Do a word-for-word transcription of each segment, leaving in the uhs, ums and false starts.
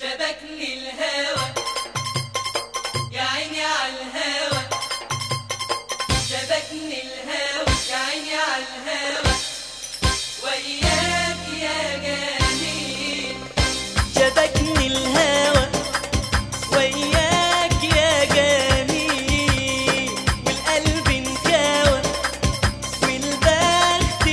شبكني الهوى يا عيني عالهوى، شبكني الهوى يا عيني عالهوى، وياك يا جميل. شبكني الهوى وياك يا جميل، والقلب انكوى والبخت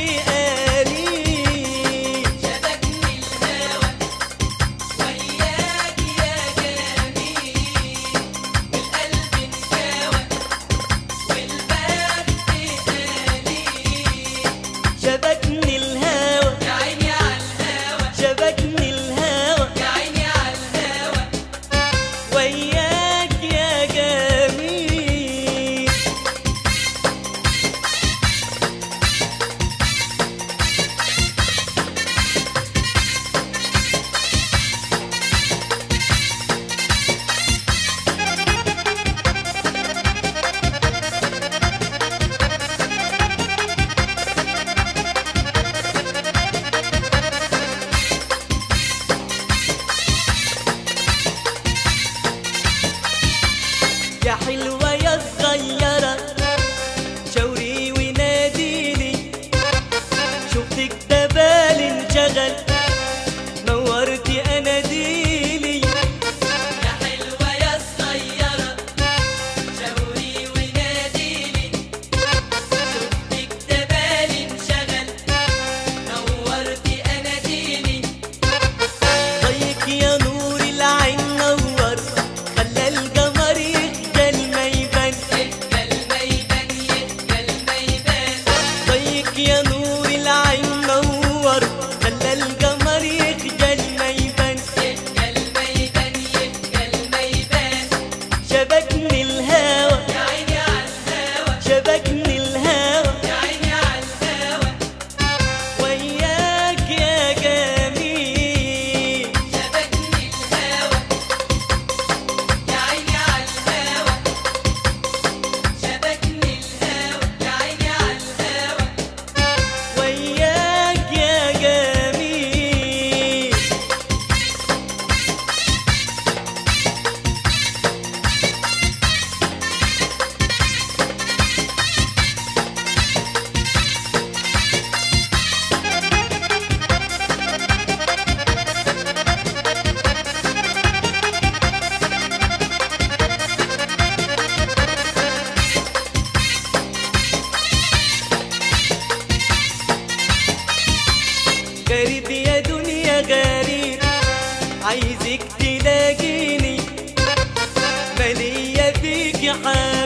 قليل. شبكني الهوى وياك يا جميل، والقلب انكوى والبخت قليل. شبكني الهوى يا عيني عالهوى، شبكني الهوى يا عيني عالهوى، وياك يا جميل. يا حلوة يا صغيرة شاوري وناديني، شفتك ده بالي انشغل نورتي اناديلي. يا حلوة يا صغيرة شاوري وناديلي، شفتك ده بالي انشغل نورتي اناديلي. ضيك يا نور العين نور خلى القمر يخجل ما يبان، يخجل ما يبان، يخجل ما يبان. ضيك يا نور العين نور خلى القمر يخجل ما يبان. يخجل ما يبان، يخجل ما يبان. شبكني الهوى يا عيني عالهوى، شبكني الهوى يا عيني عالهوى، وياك يا جميل. شبكني الهوى يا عيني عالهوى، شبكني الهوى يا عيني عالهوى، وياك يا جميل. غريب يا دنيا غريب عايزك تلاقيني، مالية فيك حال